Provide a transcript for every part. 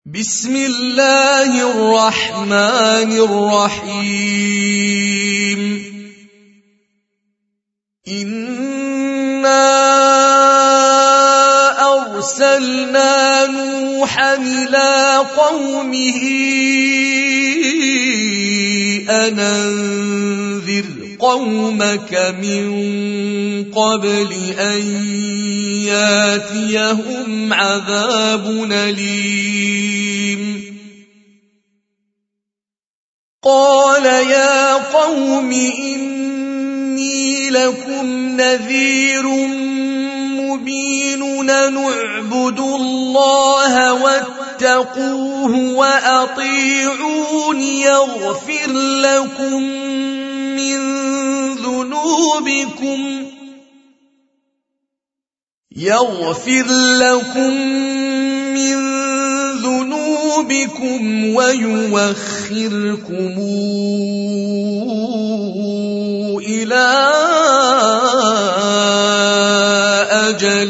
بسم الله الرحمن الرحيم إنا أرسلنا نوحا إلى قومه أن أنذر قومك من قبل أن ياتيهم عذاب أليم قال يا قوم إني لكم نذير مبين نعبد الله واتقوه وأطيعون يغفر لكم من ذنوبكم ويوخركم إلى أجل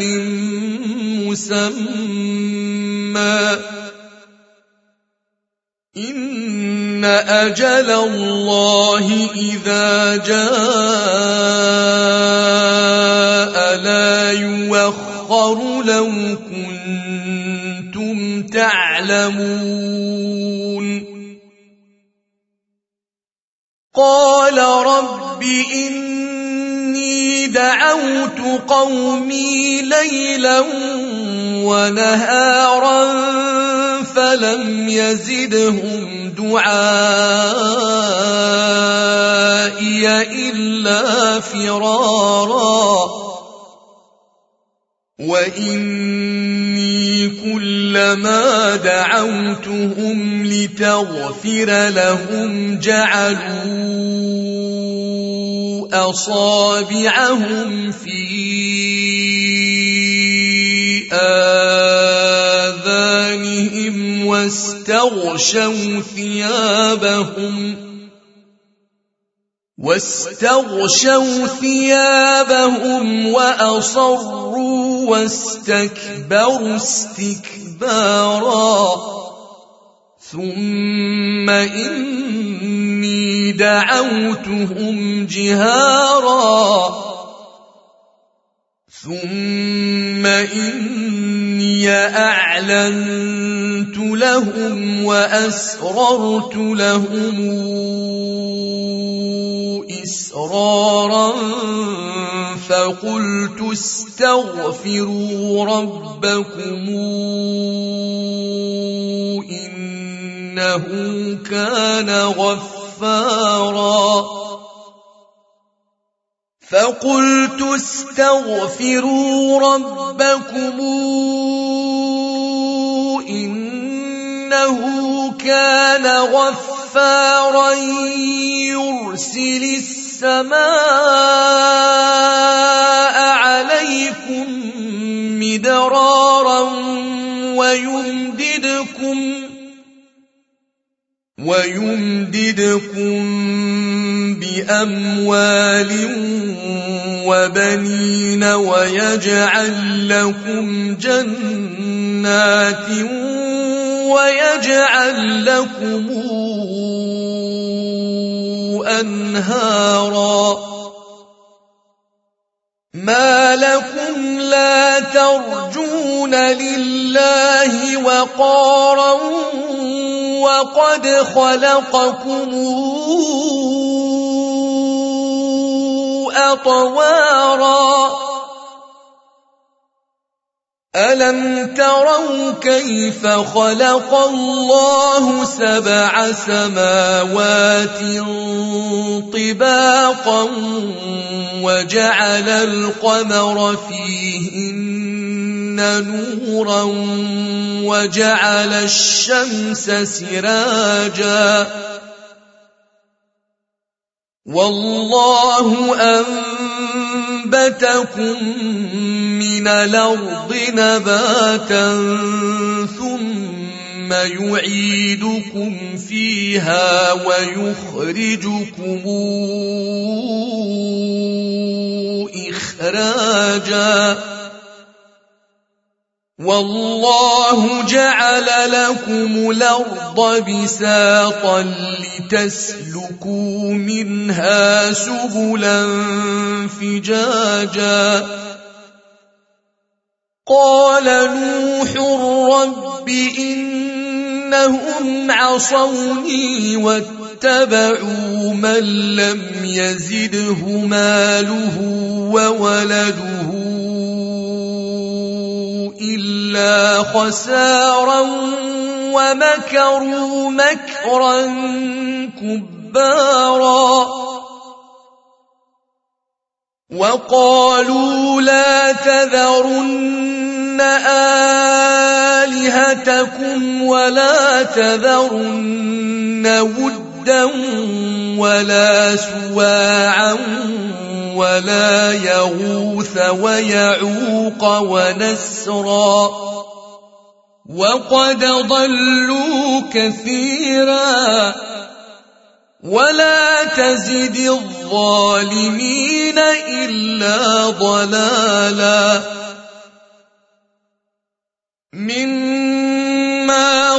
مسمى إن أجل الله إذا جاء لا يؤخر لو كنتم تعلمون قال رب إني دعوت قومي ليلا ونهارا فلم يزدهم دعائي إلا فرارا وإني كلما دعوتهم لتغفر لهم جعلوا أصابعهم في آذانهم واستغشوا ثيابهم وأصروا واستكبروا استكبارا ثم إني دعوتهم جهارا ثم إني أعلنت لهم وأسررت لهم إسرارا فقلت استغفروا ربكم إنه كان غفارا يرسل السماء عليكم مدرارا ويمددكم بأموال وبنين ويجعل لكم جنات ويجعل لكم أنهارا ما لكم لا ترجون لله وقارا وقد خلقكم أطوارا ألم تروا كيف خلق الله 7 سماوات طباقا وجعل القمر فيهن نورا وجعل الشمس سراجا والله أنبتكم من الأرض نباتا ثم يعيدكم فيها ويخرجكم إخراجا والله جعل لكم الأرض بساطا لتسلكوا منها سبلا فجاجا قال نوح رب إنهم عصوني واتبعوا من لم يزده ماله وولده إلا خسارا ومكروا مكرا كبارا وقالوا لا تذرن آلهتكم ولا تذرن ودا ولا سواعا ولا يغوث ويعوق ونسرا وقد ضلوا كثيرا ولا تزد الظالمين إلا ضلالا مما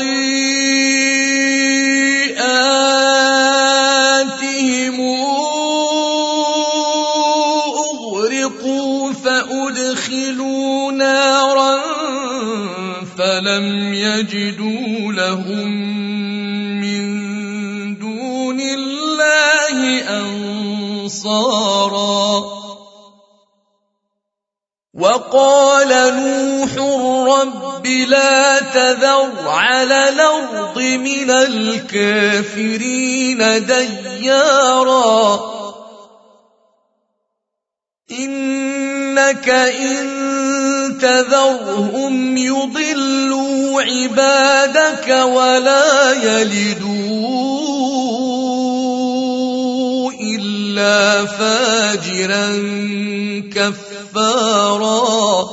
خطيئاتهم أغرقوا فأدخلوا نارا فلم يجدوا لهم من دون الله أنصارا وقال نوح رب لا تذر على الأرض من الكافرين ديارا إنك إن تذرهم يضلوا عبادك ولا يلدوا إلا فاجرا كفارا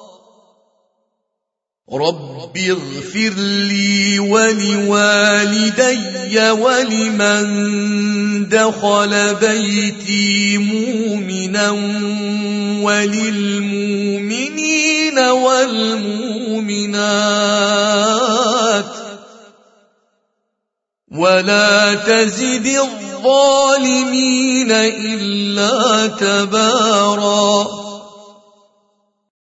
رب اغفر لي ولوالدي ولمن دخل بيتي مؤمنا وللمؤمنين والمؤمنات ولا تزد الظالمين إلا تبارا